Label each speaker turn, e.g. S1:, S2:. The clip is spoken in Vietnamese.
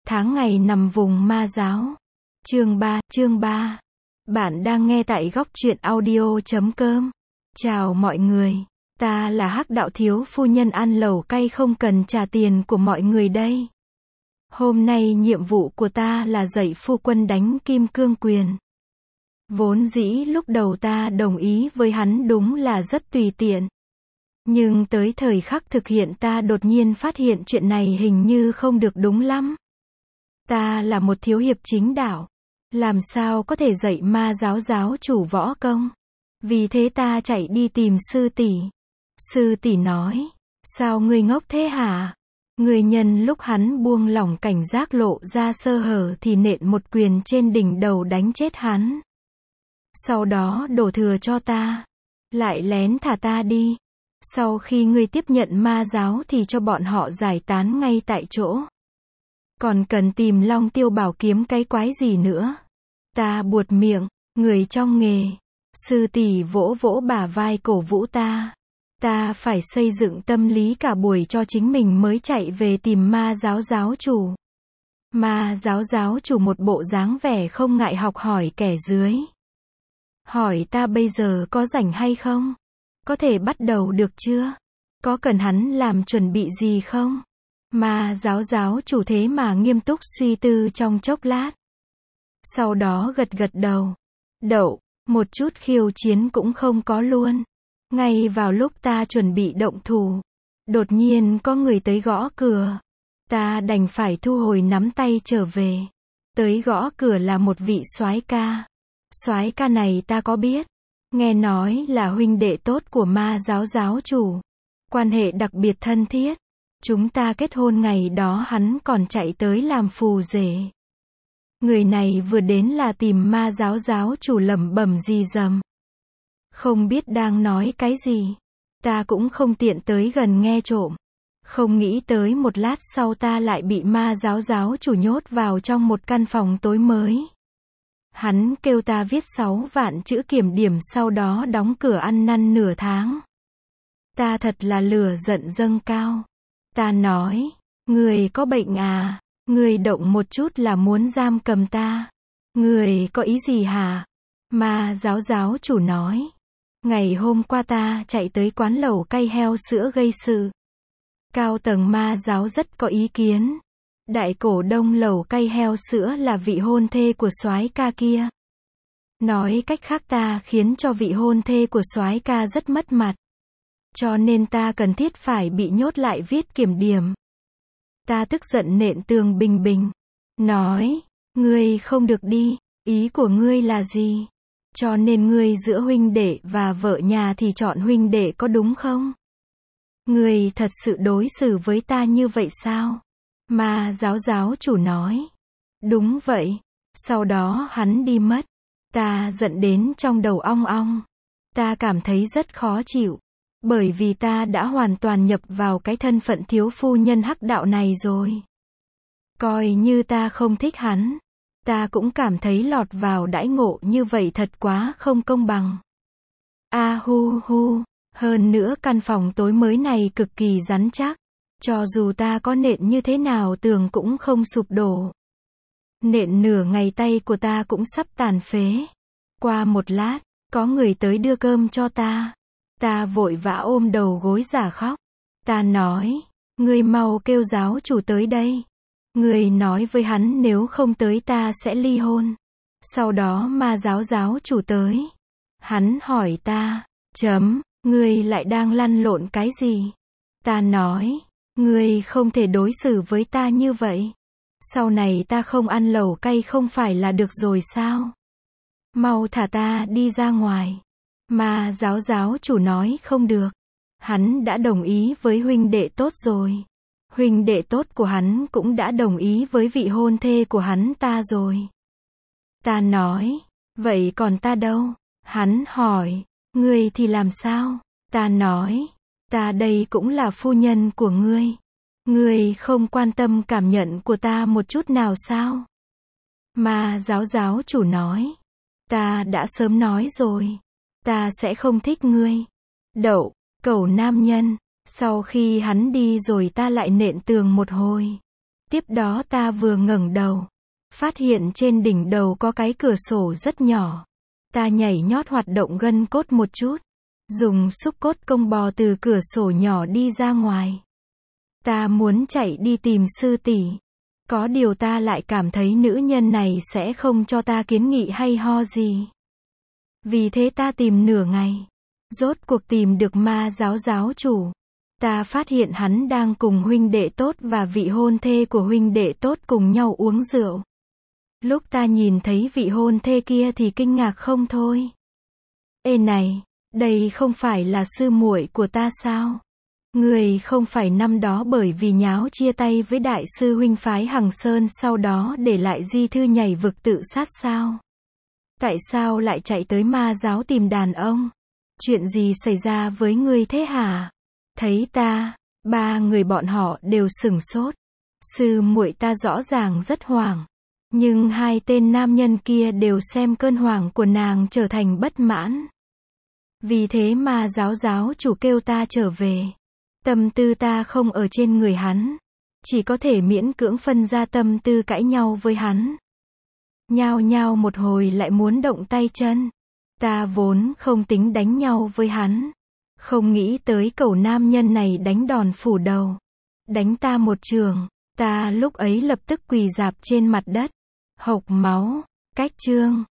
S1: tháng ngày nằm vùng ma giáo. Chương 3. Bạn đang nghe tại góc truyện audio.com. Chào mọi người, ta là Hắc Đạo thiếu phu nhân ăn lẩu cay không cần trả tiền của mọi người đây. Hôm nay nhiệm vụ của ta là dạy phu quân đánh kim cương quyền. Vốn dĩ lúc đầu ta đồng ý với hắn đúng là rất tùy tiện. Nhưng tới thời khắc thực hiện ta đột nhiên phát hiện chuyện này hình như không được đúng lắm. Ta là một thiếu hiệp chính đạo, làm sao có thể dạy ma giáo chủ võ công. Vì thế ta chạy đi tìm sư tỷ. Sư tỷ nói, sao ngươi ngốc thế hả? Ngươi nhân lúc hắn buông lỏng cảnh giác lộ ra sơ hở thì nện một quyền trên đỉnh đầu đánh chết hắn. Sau đó đổ thừa cho ta, lại lén thả ta đi. Sau khi ngươi tiếp nhận ma giáo thì cho bọn họ giải tán ngay tại chỗ. Còn cần tìm Long Tiêu Bảo kiếm cái quái gì nữa? Ta buột miệng, người trong nghề. Sư tỷ vỗ vỗ bả vai cổ vũ ta. Ta phải xây dựng tâm lý cả buổi cho chính mình mới chạy về tìm ma giáo chủ. Ma giáo chủ một bộ dáng vẻ không ngại học hỏi kẻ dưới. Hỏi ta bây giờ có rảnh hay không? Có thể bắt đầu được chưa? Có cần hắn làm chuẩn bị gì không? Ma giáo chủ thế mà nghiêm túc suy tư trong chốc lát. Sau đó gật gật đầu. Đậu, một chút khiêu chiến cũng không có luôn. Ngay vào lúc ta chuẩn bị động thủ, đột nhiên có người tới gõ cửa. Ta đành phải thu hồi nắm tay trở về. Tới gõ cửa là một vị soái ca. Soái ca này ta có biết. Nghe nói là huynh đệ tốt của ma giáo chủ. Quan hệ đặc biệt thân thiết. Chúng ta kết hôn ngày đó hắn còn chạy tới làm phù rể. Người này vừa đến là tìm ma giáo chủ lẩm bẩm gì dầm. Không biết đang nói cái gì. Ta cũng không tiện tới gần nghe trộm. Không nghĩ tới một lát sau ta lại bị ma giáo chủ nhốt vào trong một căn phòng tối mới. Hắn kêu ta viết 6 vạn chữ kiểm điểm sau đó đóng cửa ăn năn nửa tháng. Ta thật là lửa giận dâng cao. Ta nói, người có bệnh à? Người động một chút là muốn giam cầm ta. Người có ý gì hả? Ma giáo chủ nói. Ngày hôm qua ta chạy tới quán lẩu cay heo sữa gây sự. Cao tầng ma giáo rất có ý kiến. Đại cổ đông lẩu cay heo sữa là vị hôn thê của soái ca kia. Nói cách khác ta khiến cho vị hôn thê của soái ca rất mất mặt. Cho nên ta cần thiết phải bị nhốt lại viết kiểm điểm. Ta tức giận nện tường bình bình. Nói, ngươi không được đi, ý của ngươi là gì? Cho nên ngươi giữa huynh đệ và vợ nhà thì chọn huynh đệ có đúng không? Ngươi thật sự đối xử với ta như vậy sao? Ma giáo chủ nói. Đúng vậy. Sau đó hắn đi mất. Ta giận đến trong đầu ong ong. Ta cảm thấy rất khó chịu. Bởi vì ta đã hoàn toàn nhập vào cái thân phận thiếu phu nhân hắc đạo này rồi. Coi như ta không thích hắn. Ta cũng cảm thấy lọt vào đãi ngộ như vậy thật quá không công bằng. A hu hu. Hơn nữa căn phòng tối mới này cực kỳ rắn chắc. Cho dù ta có nện như thế nào tường cũng không sụp đổ. Nện nửa ngày tay của ta cũng sắp tàn phế. Qua một lát, có người tới đưa cơm cho ta. Ta vội vã ôm đầu gối giả khóc. Ta nói, ngươi mau kêu giáo chủ tới đây. Ngươi nói với hắn nếu không tới ta sẽ ly hôn. Sau đó ma giáo chủ tới. Hắn hỏi ta, ngươi lại đang lăn lộn cái gì? Ta nói, ngươi không thể đối xử với ta như vậy. Sau này ta không ăn lẩu cay không phải là được rồi sao? Mau thả ta đi ra ngoài. Ma giáo chủ nói không được. Hắn đã đồng ý với huynh đệ tốt rồi. Huynh đệ tốt của hắn cũng đã đồng ý với vị hôn thê của hắn ta rồi. Ta nói, vậy còn ta đâu? Hắn hỏi, ngươi thì làm sao? Ta nói, ta đây cũng là phu nhân của ngươi. Ngươi không quan tâm cảm nhận của ta một chút nào sao? Ma giáo chủ nói, ta đã sớm nói rồi. Ta sẽ không thích ngươi. Đậu, cẩu nam nhân. Sau khi hắn đi rồi ta lại nện tường một hồi. Tiếp đó ta vừa ngẩng đầu, phát hiện trên đỉnh đầu có cái cửa sổ rất nhỏ. Ta nhảy nhót hoạt động gân cốt một chút, dùng xúc cốt công bò từ cửa sổ nhỏ đi ra ngoài. Ta muốn chạy đi tìm sư tỷ. Có điều ta lại cảm thấy nữ nhân này sẽ không cho ta kiến nghị hay ho gì. Vì thế ta tìm nửa ngày, rốt cuộc tìm được Ma giáo giáo chủ. Ta phát hiện hắn đang cùng huynh đệ tốt và vị hôn thê của huynh đệ tốt cùng nhau uống rượu. Lúc ta nhìn thấy vị hôn thê kia thì kinh ngạc không thôi. Ê này, đây không phải là sư muội của ta sao? Người không phải năm đó bởi vì nháo chia tay với đại sư huynh phái Hằng Sơn sau đó để lại di thư nhảy vực tự sát sao? Tại sao lại chạy tới Ma giáo tìm đàn ông? Chuyện gì xảy ra với ngươi thế hả? Thấy ta, ba người bọn họ đều sửng sốt. Sư muội ta rõ ràng rất hoảng. Nhưng hai tên nam nhân kia đều xem cơn hoảng của nàng trở thành bất mãn. Vì thế Ma giáo giáo chủ kêu ta trở về. Tâm tư ta không ở trên người hắn. Chỉ có thể miễn cưỡng phân ra tâm tư cãi nhau với hắn. Nhao nhao một hồi lại muốn động tay chân. Ta vốn không tính đánh nhau với hắn. Không nghĩ tới cẩu nam nhân này đánh đòn phủ đầu. Đánh ta một trường. Ta lúc ấy lập tức quỳ rạp trên mặt đất. Hộc máu. Cách chương.